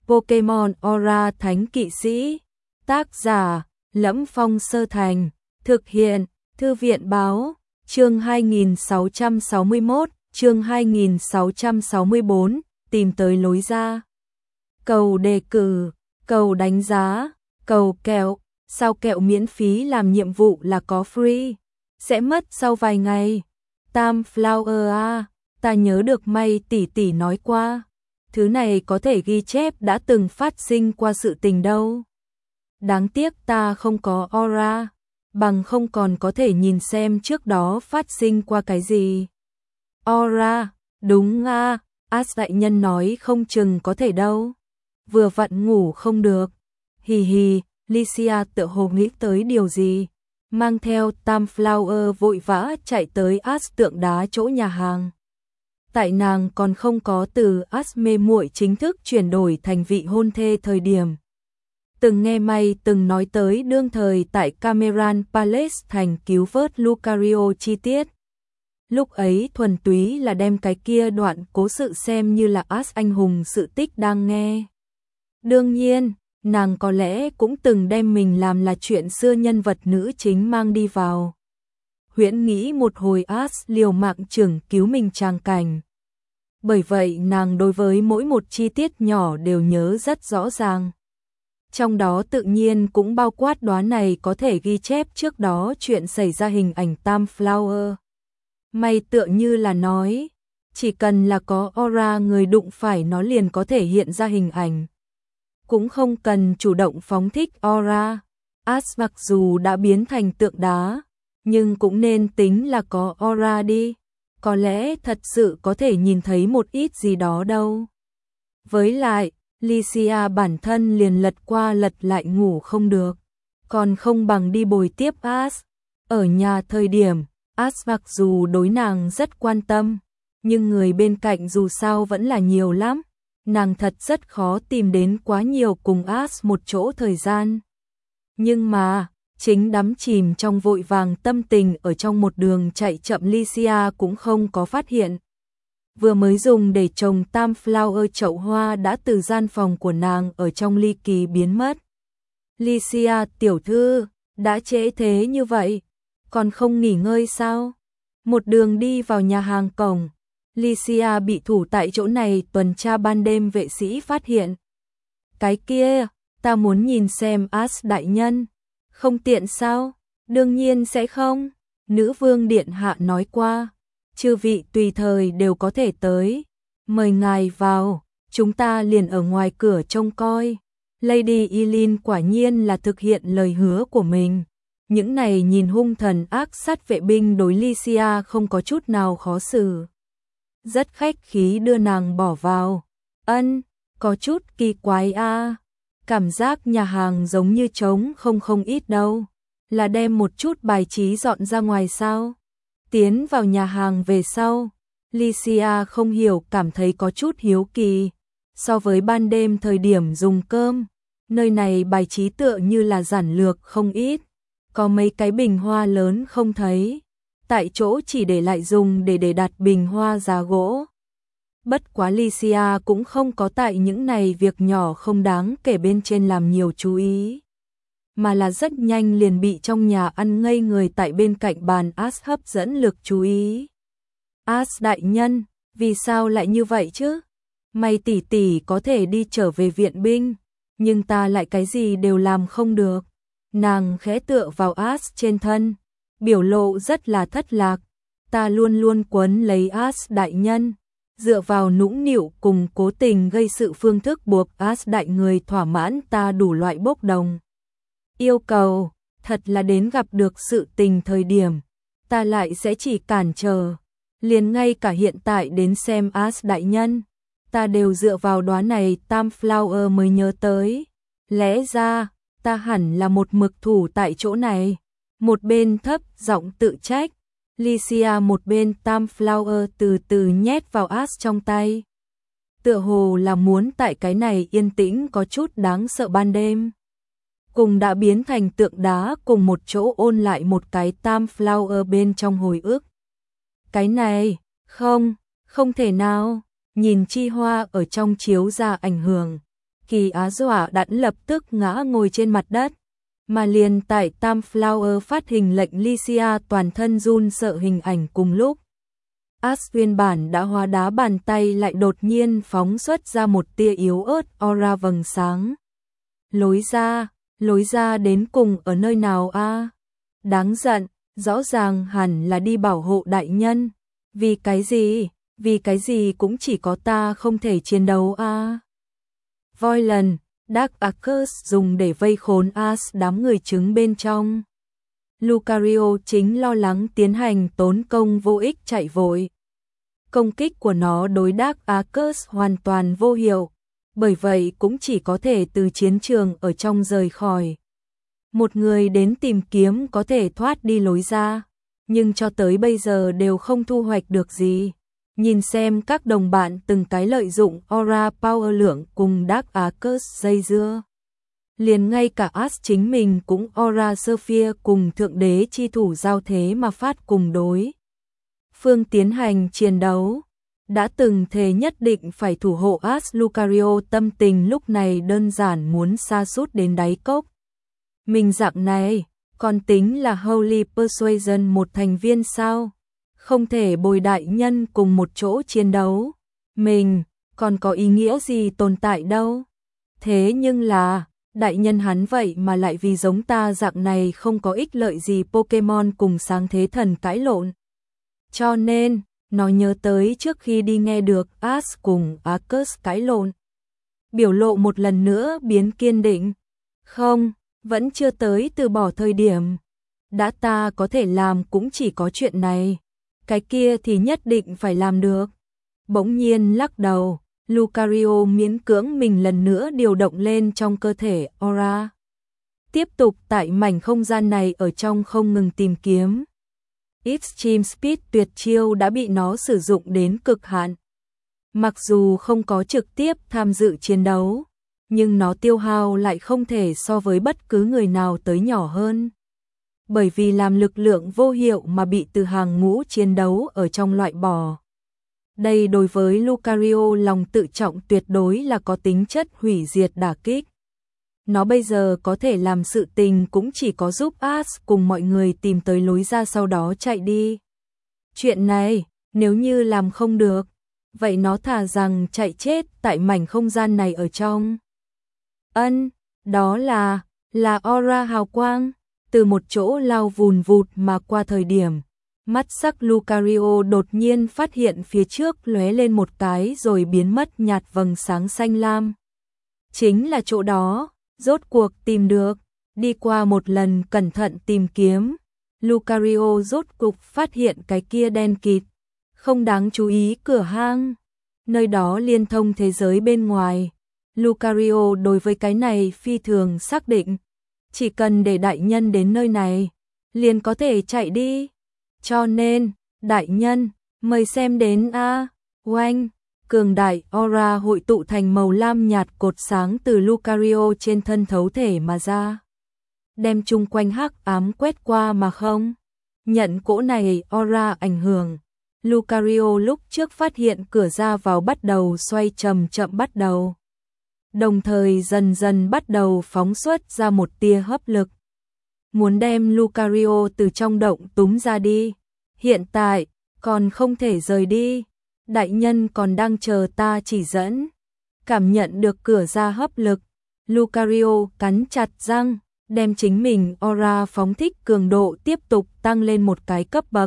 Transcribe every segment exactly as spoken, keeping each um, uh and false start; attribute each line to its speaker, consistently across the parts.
Speaker 1: Pokemon Aura Thánh Kỵ Sĩ. Tác giả: Lẫm Phong Sơ Thành. Thực hiện: Thư viện Báo. Chương hai nghìn sáu trăm sáu mươi mốt, chương hai nghìn sáu trăm sáu mươi bốn, tìm tới lối ra. Cầu đề cử, cầu đánh giá, cầu kẹo, sao kẹo miễn phí làm nhiệm vụ là có free, sẽ mất sau vài ngày. Tam Flower à, ta nhớ được May tỷ tỷ nói qua, thứ này có thể ghi chép đã từng phát sinh qua sự tình đâu. Đáng tiếc ta không có aura, bằng không còn có thể nhìn xem trước đó phát sinh qua cái gì. Aura, đúng à, As đại nhân nói không chừng có thể đâu. Vừa vặn ngủ không được. Hì hì, Lycia tựa hồ nghĩ tới điều gì, mang theo Tam Flower vội vã chạy tới As tượng đá chỗ nhà hàng. Tại nàng còn không có từ As mê muội chính thức chuyển đổi thành vị hôn thê thời điểm. Từng nghe May từng nói tới đương thời tại Cameron Palace thành cứu vớt Lucario chi tiết. Lúc ấy thuần túy là đem cái kia đoạn cố sự xem như là As anh hùng sự tích đang nghe. Đương nhiên, nàng có lẽ cũng từng đem mình làm là chuyện xưa nhân vật nữ chính mang đi vào. Huyễn nghĩ một hồi As liều mạng trưởng cứu mình tràng cảnh. Bởi vậy nàng đối với mỗi một chi tiết nhỏ đều nhớ rất rõ ràng. Trong đó tự nhiên cũng bao quát đoá này có thể ghi chép trước đó chuyện xảy ra hình ảnh Tam Flower. May tựa như là nói, chỉ cần là có aura người đụng phải nó liền có thể hiện ra hình ảnh. Cũng không cần chủ động phóng thích aura. As mặc dù đã biến thành tượng đá, nhưng cũng nên tính là có aura đi. Có lẽ thật sự có thể nhìn thấy một ít gì đó đâu. Với lại, Lycia bản thân liền lật qua lật lại ngủ không được, còn không bằng đi bồi tiếp As. Ở nhà thời điểm, As mặc dù đối nàng rất quan tâm, nhưng người bên cạnh dù sao vẫn là nhiều lắm. Nàng thật rất khó tìm đến quá nhiều cùng As một chỗ thời gian. Nhưng mà, chính đắm chìm trong vội vàng tâm tình ở trong một đường chạy chậm Lycia cũng không có phát hiện. Vừa mới dùng để trồng Tam Flower chậu hoa đã từ gian phòng của nàng ở trong ly kỳ biến mất. Lycia tiểu thư, đã trễ thế như vậy, còn không nghỉ ngơi sao? Một đường đi vào nhà hàng cổng, Lycia bị thủ tại chỗ này tuần tra ban đêm vệ sĩ phát hiện. Cái kia, ta muốn nhìn xem As đại nhân. Không tiện sao? Đương nhiên sẽ không. Nữ vương điện hạ nói qua, chư vị tùy thời đều có thể tới. Mời ngài vào, chúng ta liền ở ngoài cửa trông coi. Lady Eileen quả nhiên là thực hiện lời hứa của mình. Những này nhìn hung thần ác sát vệ binh đối Lycia không có chút nào khó xử. Rất khách khí đưa nàng bỏ vào. Ân, có chút kỳ quái a. À. Cảm giác nhà hàng giống như trống không không ít đâu. Là đem một chút bài trí dọn ra ngoài sao? Tiến vào nhà hàng về sau, Lycia không hiểu cảm thấy có chút hiếu kỳ. So với ban đêm thời điểm dùng cơm, nơi này bài trí tựa như là giản lược không ít. Có mấy cái bình hoa lớn không thấy. Tại chỗ chỉ để lại dùng để để đặt bình hoa giá gỗ. Bất quá Lycia cũng không có tại những này việc nhỏ không đáng kể bên trên làm nhiều chú ý. Mà là rất nhanh liền bị trong nhà ăn ngây người tại bên cạnh bàn As hấp dẫn lực chú ý. As đại nhân, vì sao lại như vậy chứ? May tỷ tỷ có thể đi trở về viện binh, nhưng ta lại cái gì đều làm không được. Nàng khẽ tựa vào As trên thân, biểu lộ rất là thất lạc. Ta luôn luôn quấn lấy As đại nhân, dựa vào nũng nịu cùng cố tình gây sự phương thức buộc As đại người thỏa mãn ta đủ loại bốc đồng. Yêu cầu, thật là đến gặp được sự tình thời điểm, ta lại sẽ chỉ cản trở. Liền ngay cả hiện tại đến xem As đại nhân, ta đều dựa vào đóa này Tam Flower mới nhớ tới. Lẽ ra, ta hẳn là một mực thủ tại chỗ này. Một bên thấp giọng tự trách, Lycia một bên Tam Flower từ từ nhét vào As trong tay. Tựa hồ là muốn tại cái này yên tĩnh có chút đáng sợ ban đêm. Cùng đã biến thành tượng đá cùng một chỗ ôn lại một cái Tam Flower bên trong hồi ức. Cái này, không, không thể nào, nhìn chi hoa ở trong chiếu ra ảnh hưởng. Kỳ Á dọa đẫn lập tức ngã ngồi trên mặt đất. Mà liền tại Tam Flower phát hình lệnh Lycia toàn thân run sợ hình ảnh cùng lúc. Ash nguyên bản đã hóa đá bàn tay lại đột nhiên phóng xuất ra một tia yếu ớt aura vầng sáng. Lối ra, lối ra đến cùng ở nơi nào a? À? Đáng giận, rõ ràng hẳn là đi bảo hộ đại nhân. Vì cái gì? Vì cái gì cũng chỉ có ta không thể chiến đấu a? À? Voylan, Dark Arcus dùng để vây khốn Ash đám người trứng bên trong. Lucario chính lo lắng tiến hành tốn công vô ích chạy vội. Công kích của nó đối Dark Arcus hoàn toàn vô hiệu, bởi vậy cũng chỉ có thể từ chiến trường ở trong rời khỏi. Một người đến tìm kiếm có thể thoát đi lối ra, nhưng cho tới bây giờ đều không thu hoạch được gì. Nhìn xem các đồng bạn từng cái lợi dụng aura power lượng cùng Dark Arcus dây dưa. Liền ngay cả Ash chính mình cũng aura Sphere cùng thượng đế chi thủ giao thế mà phát cùng đối phương tiến hành chiến đấu. Đã từng thề nhất định phải thủ hộ Ash, Lucario tâm tình lúc này đơn giản muốn sa sút đến đáy cốc. Mình dạng này, còn tính là Holy Persuasion một thành viên sao? Không thể bồi đại nhân cùng một chỗ chiến đấu. Mình, còn có ý nghĩa gì tồn tại đâu. Thế nhưng là, đại nhân hắn vậy mà lại vì giống ta dạng này không có ích lợi gì Pokemon cùng sáng thế thần cãi lộn. Cho nên, nó nhớ tới trước khi đi nghe được Ash cùng Arcus cãi lộn. Biểu lộ một lần nữa biến kiên định. Không, vẫn chưa tới từ bỏ thời điểm. Đã ta có thể làm cũng chỉ có chuyện này. Cái kia thì nhất định phải làm được. Bỗng nhiên lắc đầu, Lucario miễn cưỡng mình lần nữa điều động lên trong cơ thể aura. Tiếp tục tại mảnh không gian này ở trong không ngừng tìm kiếm. Extreme Speed tuyệt chiêu đã bị nó sử dụng đến cực hạn. Mặc dù không có trực tiếp tham dự chiến đấu, nhưng nó tiêu hao lại không thể so với bất cứ người nào tới nhỏ hơn. Bởi vì làm lực lượng vô hiệu mà bị từ hàng ngũ chiến đấu ở trong loại bỏ. Đây đối với Lucario lòng tự trọng tuyệt đối là có tính chất hủy diệt đả kích. Nó bây giờ có thể làm sự tình cũng chỉ có giúp Ash cùng mọi người tìm tới lối ra sau đó chạy đi. Chuyện này, nếu như làm không được, vậy nó thà rằng chạy chết tại mảnh không gian này ở trong. Ân, đó là, là aura hào quang, từ một chỗ lao vùn vụt mà qua thời điểm. Mắt sắc Lucario đột nhiên phát hiện phía trước lóe lên một cái rồi biến mất nhạt vầng sáng xanh lam. Chính là chỗ đó, rốt cuộc tìm được, đi qua một lần cẩn thận tìm kiếm. Lucario rốt cục phát hiện cái kia đen kịt, không đáng chú ý cửa hang. Nơi đó liên thông thế giới bên ngoài. Lucario đối với cái này phi thường xác định. Chỉ cần để đại nhân đến nơi này, liền có thể chạy đi. Cho nên, đại nhân, mời xem đến a. Oanh, cường đại aura hội tụ thành màu lam nhạt cột sáng từ Lucario trên thân thấu thể mà ra. Đem chung quanh hắc ám quét qua mà không. Nhận cỗ này aura ảnh hưởng. Lucario lúc trước phát hiện cửa ra vào bắt đầu xoay chậm chậm bắt đầu. Đồng thời dần dần bắt đầu phóng xuất ra một tia hấp lực. Muốn đem Lucario từ trong động túm ra đi. Hiện tại, còn không thể rời đi. Đại nhân còn đang chờ ta chỉ dẫn. Cảm nhận được cửa ra hấp lực. Lucario cắn chặt răng, đem chính mình aura phóng thích cường độ tiếp tục tăng lên một cái cấp bậc.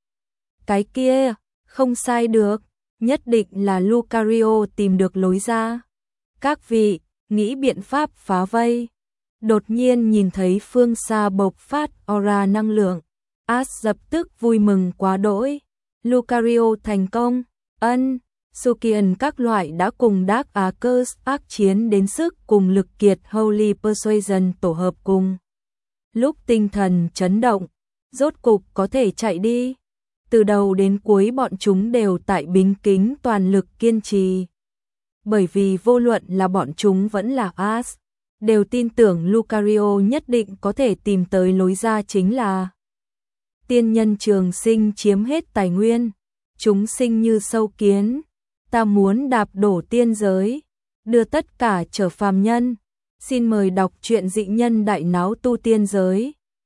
Speaker 1: Cái kia, không sai được, nhất định là Lucario tìm được lối ra. Các vị, nghĩ biện pháp phá vây. Đột nhiên nhìn thấy phương xa bộc phát aura năng lượng. Ash lập tức vui mừng quá đỗi. Lucario thành công. Ân, Sukian các loại đã cùng Dark Arcus ác chiến đến sức cùng lực kiệt Holy Persuasion tổ hợp cùng. Lúc tinh thần chấn động, rốt cục có thể chạy đi. Từ đầu đến cuối bọn chúng đều tại bính kính toàn lực kiên trì. Bởi vì vô luận là bọn chúng vẫn là Ash, đều tin tưởng Lucario nhất định có thể tìm tới lối ra chính là tiên nhân trường sinh chiếm hết tài nguyên, chúng sinh như sâu kiến, ta muốn đạp đổ tiên giới, đưa tất cả trở phàm nhân. Xin mời đọc truyện Dị nhân đại náo tu tiên giới.